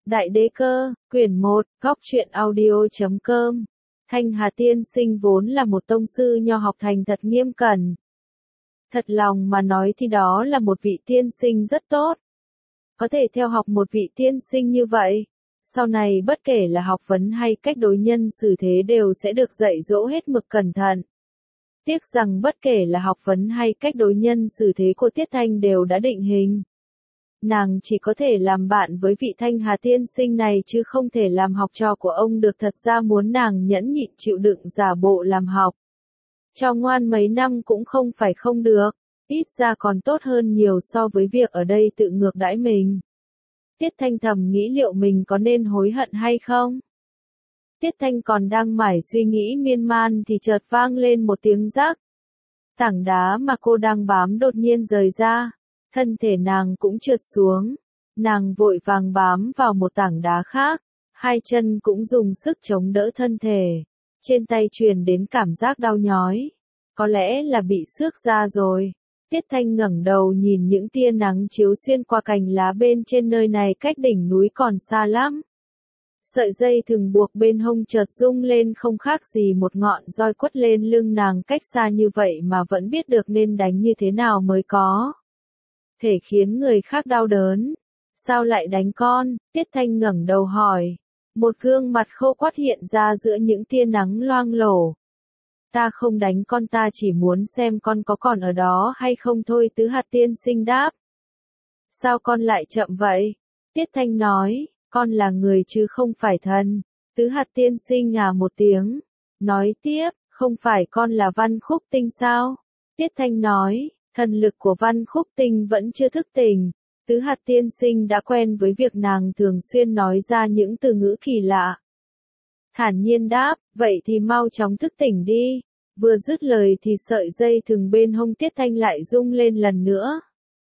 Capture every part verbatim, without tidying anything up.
Đại Đế Cơ, quyển một, góc truyện audio chấm com. Thanh Hà tiên sinh vốn là một tông sư nho học thành thật nghiêm cẩn. Thật lòng mà nói thì đó là một vị tiên sinh rất tốt. Có thể theo học một vị tiên sinh như vậy, sau này bất kể là học vấn hay cách đối nhân xử thế đều sẽ được dạy dỗ hết mực cẩn thận. Tiếc rằng bất kể là học vấn hay cách đối nhân xử thế của Tiết Thanh đều đã định hình. Nàng chỉ có thể làm bạn với vị Thanh Hà tiên sinh này chứ không thể làm học trò của ông được. Thật ra muốn nàng nhẫn nhịn chịu đựng giả bộ làm học cho ngoan mấy năm cũng không phải không được, ít ra còn tốt hơn nhiều so với việc ở đây tự ngược đãi mình. Tiết Thanh thầm nghĩ liệu mình có nên hối hận hay không? Tiết Thanh còn đang mải suy nghĩ miên man thì chợt vang lên một tiếng rắc. Tảng đá mà cô đang bám đột nhiên rời ra, thân thể nàng cũng trượt xuống. Nàng vội vàng bám vào một tảng đá khác, hai chân cũng dùng sức chống đỡ thân thể. Trên tay truyền đến cảm giác đau nhói. Có lẽ là bị xước da rồi. Tiết Thanh ngẩng đầu nhìn những tia nắng chiếu xuyên qua cành lá bên trên nơi này cách đỉnh núi còn xa lắm. Sợi dây thừng buộc bên hông chợt rung lên không khác gì một ngọn roi quất lên lưng nàng cách xa như vậy mà vẫn biết được nên đánh như thế nào mới có thể khiến người khác đau đớn. Sao lại đánh con? Tiết Thanh ngẩng đầu hỏi. Một gương mặt khô quắt hiện ra giữa những tia nắng loang lổ. Ta không đánh con, ta chỉ muốn xem con có còn ở đó hay không thôi. Tứ Hạt tiên sinh đáp. Sao con lại chậm vậy? Tiết Thanh nói, con là người chứ không phải thần. Tứ Hạt tiên sinh à một tiếng. Nói tiếp, không phải con là Văn Khúc Tinh sao? Tiết Thanh nói, thần lực của Văn Khúc Tinh vẫn chưa thức tỉnh. Tứ Hạt tiên sinh đã quen với việc nàng thường xuyên nói ra những từ ngữ kỳ lạ. Thản nhiên đáp, vậy thì mau chóng thức tỉnh đi. Vừa dứt lời thì sợi dây thừng bên hông Tiết Thanh lại rung lên lần nữa.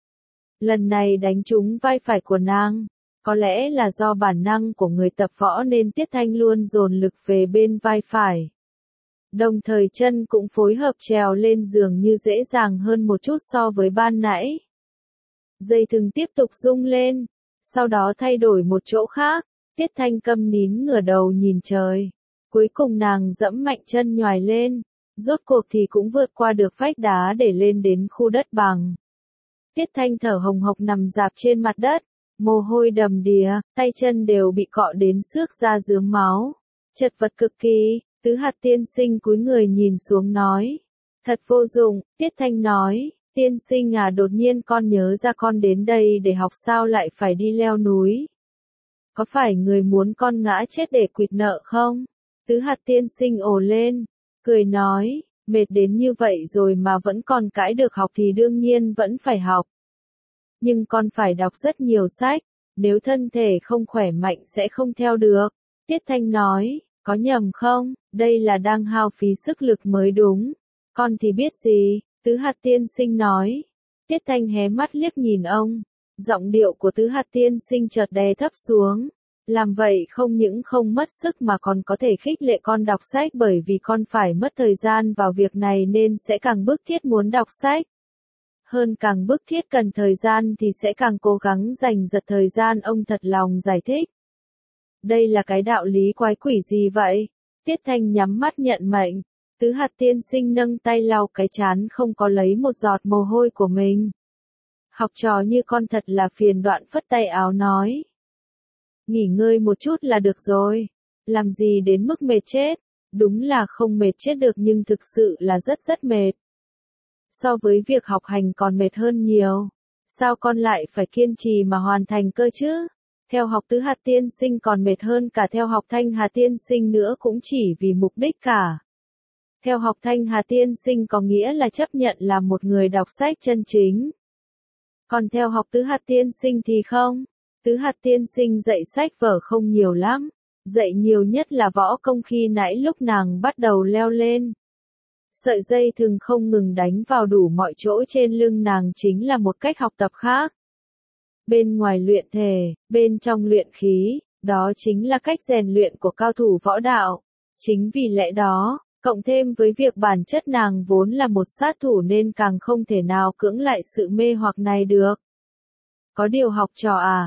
Lần này đánh trúng vai phải của nàng. Có lẽ là do bản năng của người tập võ nên Tiết Thanh luôn dồn lực về bên vai phải. Đồng thời chân cũng phối hợp trèo lên giường như dễ dàng hơn một chút so với ban nãy. Dây thừng tiếp tục rung lên, sau đó thay đổi một chỗ khác. Tiết Thanh câm nín ngửa đầu nhìn trời. Cuối cùng nàng dẫm mạnh chân nhoài lên, rốt cuộc thì cũng vượt qua được vách đá để lên đến khu đất bằng. Tiết Thanh thở hồng hộc nằm rạp trên mặt đất, mồ hôi đầm đìa, tay chân đều bị cọ đến xước ra rướm máu. Chật vật cực kỳ. Tứ Hạt tiên sinh cúi người nhìn xuống nói. Thật vô dụng, Tiết Thanh nói. Tiên sinh à, đột nhiên con nhớ ra con đến đây để học sao lại phải đi leo núi. Có phải người muốn con ngã chết để quỵt nợ không? Tứ Hạt tiên sinh ồ lên, cười nói, mệt đến như vậy rồi mà vẫn còn cãi được học thì đương nhiên vẫn phải học. Nhưng con phải đọc rất nhiều sách, nếu thân thể không khỏe mạnh sẽ không theo được. Tiết Thanh nói, có nhầm không, đây là đang hao phí sức lực mới đúng. Con thì biết gì, Tứ Hạt tiên sinh nói. Tiết Thanh hé mắt liếc nhìn ông. Giọng điệu của Tứ Hạt tiên sinh chợt đè thấp xuống. Làm vậy không những không mất sức mà còn có thể khích lệ con đọc sách, bởi vì con phải mất thời gian vào việc này nên sẽ càng bức thiết muốn đọc sách. Hơn càng bức thiết cần thời gian thì sẽ càng cố gắng dành giật thời gian, ông thật lòng giải thích. Đây là cái đạo lý quái quỷ gì vậy? Tiết Thanh nhắm mắt nhận mệnh. Tứ Hạt tiên sinh nâng tay lau cái trán không có lấy một giọt mồ hôi của mình. Học trò như con thật là phiền, đoạn phất tay áo nói. Nghỉ ngơi một chút là được rồi. Làm gì đến mức mệt chết. Đúng là không mệt chết được nhưng thực sự là rất rất mệt. So với việc học hành còn mệt hơn nhiều. Sao con lại phải kiên trì mà hoàn thành cơ chứ? Theo học Tứ Hạt tiên sinh còn mệt hơn cả theo học Thanh Hà tiên sinh nữa, cũng chỉ vì mục đích cả. Theo học Thanh Hà tiên sinh có nghĩa là chấp nhận là một người đọc sách chân chính. Còn theo học Tứ Hạt tiên sinh thì không. Tứ Hạt tiên sinh dạy sách vở không nhiều lắm. Dạy nhiều nhất là võ công khi nãy lúc nàng bắt đầu leo lên. Sợi dây thừng không ngừng đánh vào đủ mọi chỗ trên lưng nàng chính là một cách học tập khác. Bên ngoài luyện thể, bên trong luyện khí, đó chính là cách rèn luyện của cao thủ võ đạo. Chính vì lẽ đó, cộng thêm với việc bản chất nàng vốn là một sát thủ nên càng không thể nào cưỡng lại sự mê hoặc này được. Có điều học trò à,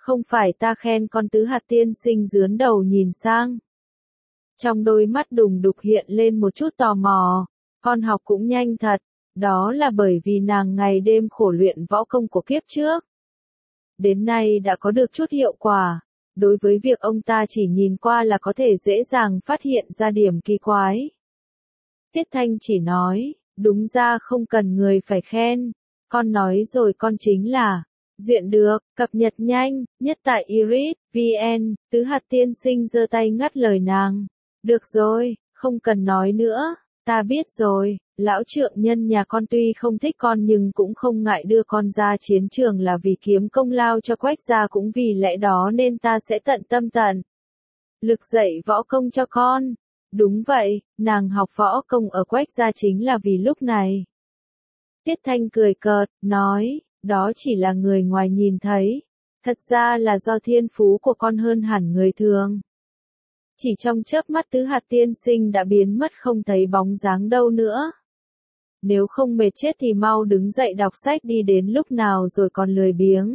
Không phải ta khen con. Tứ hạt tiên sinh dướn đầu nhìn sang. Trong đôi mắt đùng đục hiện lên một chút tò mò. Con học cũng nhanh thật. Đó là bởi vì nàng ngày đêm khổ luyện võ công của kiếp trước. Đến nay đã có được chút hiệu quả. Đối với việc ông ta chỉ nhìn qua là có thể dễ dàng phát hiện ra điểm kỳ quái. Tiết Thanh chỉ nói, đúng ra không cần người phải khen. Con nói rồi, con chính là duyện được, cập nhật nhanh, nhất tại Iris, vê en. Tứ hạt tiên sinh giơ tay ngắt lời nàng. Được rồi, không cần nói nữa, ta biết rồi, lão trượng nhân nhà con tuy không thích con nhưng cũng không ngại đưa con ra chiến trường là vì kiếm công lao cho Quách gia, cũng vì lẽ đó nên ta sẽ tận tâm tận lực dạy võ công cho con. Đúng vậy, nàng học võ công ở Quách gia chính là vì lúc này. Tiết Thanh cười cợt, nói, đó chỉ là người ngoài nhìn thấy, thật ra là do thiên phú của con hơn hẳn người thường. Chỉ trong chớp mắt tứ hạt tiên sinh đã biến mất không thấy bóng dáng đâu nữa. Nếu không mệt chết thì mau đứng dậy đọc sách đi, đến lúc nào rồi còn lười biếng.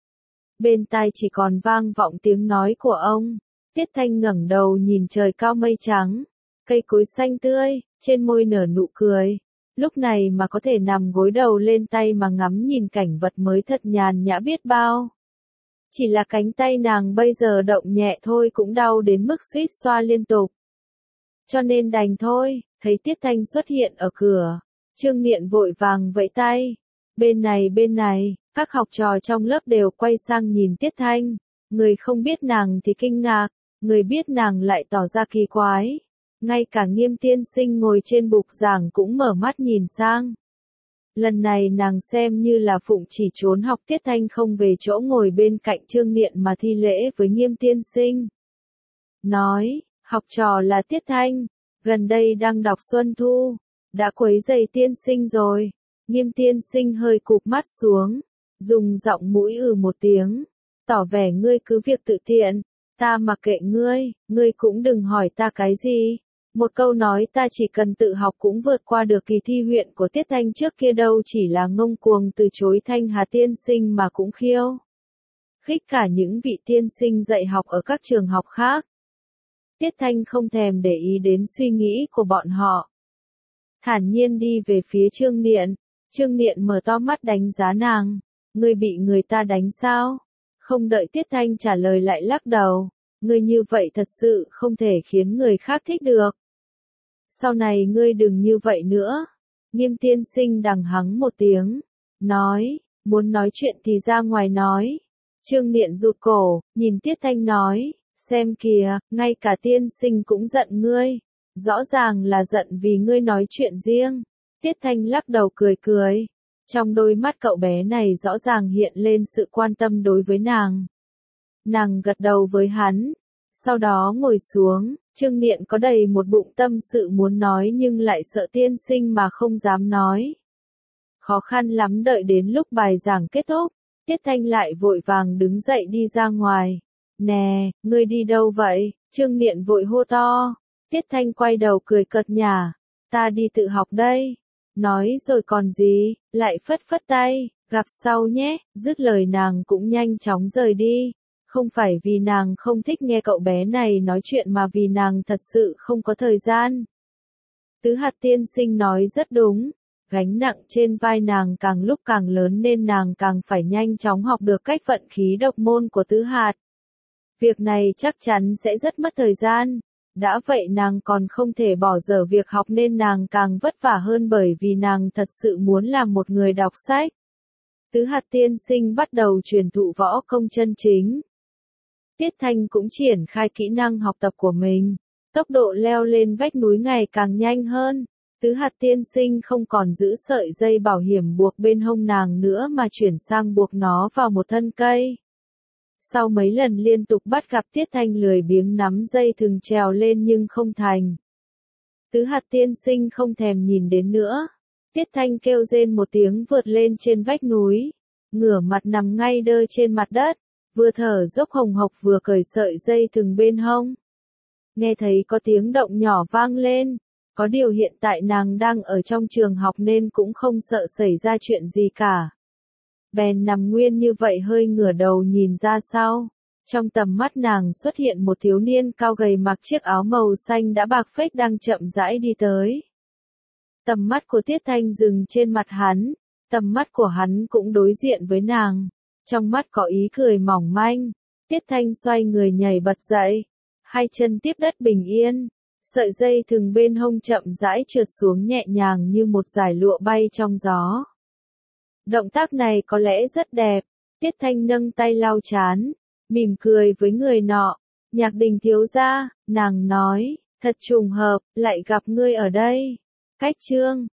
Bên tai chỉ còn vang vọng tiếng nói của ông. Tiết Thanh ngẩng đầu nhìn trời cao mây trắng, cây cối xanh tươi, trên môi nở nụ cười. Lúc này mà có thể nằm gối đầu lên tay mà ngắm nhìn cảnh vật mới thật nhàn nhã biết bao. Chỉ là cánh tay nàng bây giờ động nhẹ thôi cũng đau đến mức suýt xoa liên tục. Cho nên đành thôi. Thấy Tiết Thanh xuất hiện ở cửa, Trương Niệm vội vàng vẫy tay. Bên này bên này, các học trò trong lớp đều quay sang nhìn Tiết Thanh. Người không biết nàng thì kinh ngạc, người biết nàng lại tỏ ra kỳ quái. Ngay cả Nghiêm tiên sinh ngồi trên bục giảng cũng mở mắt nhìn sang. Lần này nàng xem như là phụng chỉ trốn học. Tiết Thanh không về chỗ ngồi bên cạnh Trương Niệm mà thi lễ với Nghiêm tiên sinh. Nói, học trò là Tiết Thanh, gần đây đang đọc Xuân Thu, đã quấy rầy tiên sinh rồi. Nghiêm tiên sinh hơi cụp mắt xuống, dùng giọng mũi ừ một tiếng, tỏ vẻ ngươi cứ việc tự tiện, ta mặc kệ ngươi, ngươi cũng đừng hỏi ta cái gì. Một câu nói ta chỉ cần tự học cũng vượt qua được kỳ thi huyện của Tiết Thanh trước kia đâu, chỉ là ngông cuồng từ chối Thanh Hà tiên sinh mà cũng khiêu khích cả những vị tiên sinh dạy học ở các trường học khác. Tiết Thanh không thèm để ý đến suy nghĩ của bọn họ. Thản nhiên đi về phía Trương Niệm. Trương Niệm mở to mắt đánh giá nàng. Ngươi bị người ta đánh sao? Không đợi Tiết Thanh trả lời lại lắc đầu. Ngươi như vậy thật sự không thể khiến người khác thích được. Sau này ngươi đừng như vậy nữa. Nghiêm tiên sinh đằng hắng một tiếng. Nói, muốn nói chuyện thì ra ngoài nói. Trương Niệm rụt cổ, nhìn Tiết Thanh nói. Xem kìa, ngay cả tiên sinh cũng giận ngươi. Rõ ràng là giận vì ngươi nói chuyện riêng. Tiết Thanh lắc đầu cười cười. Trong đôi mắt cậu bé này rõ ràng hiện lên sự quan tâm đối với nàng. Nàng gật đầu với hắn. Sau đó ngồi xuống. Trương Niệm có đầy một bụng tâm sự muốn nói nhưng lại sợ tiên sinh mà không dám nói. Khó khăn lắm đợi đến lúc bài giảng kết thúc. Tiết Thanh lại vội vàng đứng dậy đi ra ngoài. Nè, ngươi đi đâu vậy? Trương Niệm vội hô to. Tiết Thanh quay đầu cười cợt nhả. Ta đi tự học đây. Nói rồi còn gì, lại phất phất tay, gặp sau nhé. Dứt lời nàng cũng nhanh chóng rời đi. Không phải vì nàng không thích nghe cậu bé này nói chuyện mà vì nàng thật sự không có thời gian. Tứ hạt tiên sinh nói rất đúng. Gánh nặng trên vai nàng càng lúc càng lớn nên nàng càng phải nhanh chóng học được cách vận khí độc môn của tứ hạt. Việc này chắc chắn sẽ rất mất thời gian. Đã vậy nàng còn không thể bỏ dở việc học nên nàng càng vất vả hơn bởi vì nàng thật sự muốn làm một người đọc sách. Tứ hạt tiên sinh bắt đầu truyền thụ võ công chân chính. Tiết Thanh cũng triển khai kỹ năng học tập của mình. Tốc độ leo lên vách núi ngày càng nhanh hơn. Tứ hạt tiên sinh không còn giữ sợi dây bảo hiểm buộc bên hông nàng nữa mà chuyển sang buộc nó vào một thân cây. Sau mấy lần liên tục bắt gặp Tiết Thanh lười biếng nắm dây thừng trèo lên nhưng không thành. Tứ hạt tiên sinh không thèm nhìn đến nữa. Tiết Thanh kêu rên một tiếng vượt lên trên vách núi. Ngửa mặt nằm ngay đơ trên mặt đất. Vừa thở dốc hồng hộc vừa cởi sợi dây thừng bên hông. Nghe thấy có tiếng động nhỏ vang lên. Có điều hiện tại nàng đang ở trong trường học nên cũng không sợ xảy ra chuyện gì cả. bèn nằm nguyên như vậy hơi ngửa đầu nhìn ra sau. Trong tầm mắt nàng xuất hiện một thiếu niên cao gầy mặc chiếc áo màu xanh đã bạc phết đang chậm rãi đi tới. Tầm mắt của Tiết Thanh dừng trên mặt hắn, tầm mắt của hắn cũng đối diện với nàng. Trong mắt có ý cười mỏng manh, Tiết Thanh xoay người nhảy bật dậy, hai chân tiếp đất bình yên, sợi dây thừng bên hông chậm rãi trượt xuống nhẹ nhàng như một dải lụa bay trong gió. Động tác này có lẽ rất đẹp, Tiết Thanh nâng tay lau chán, mỉm cười với người nọ, Nhạc Đình thiếu gia, nàng nói, thật trùng hợp, lại gặp ngươi ở đây. Cách chương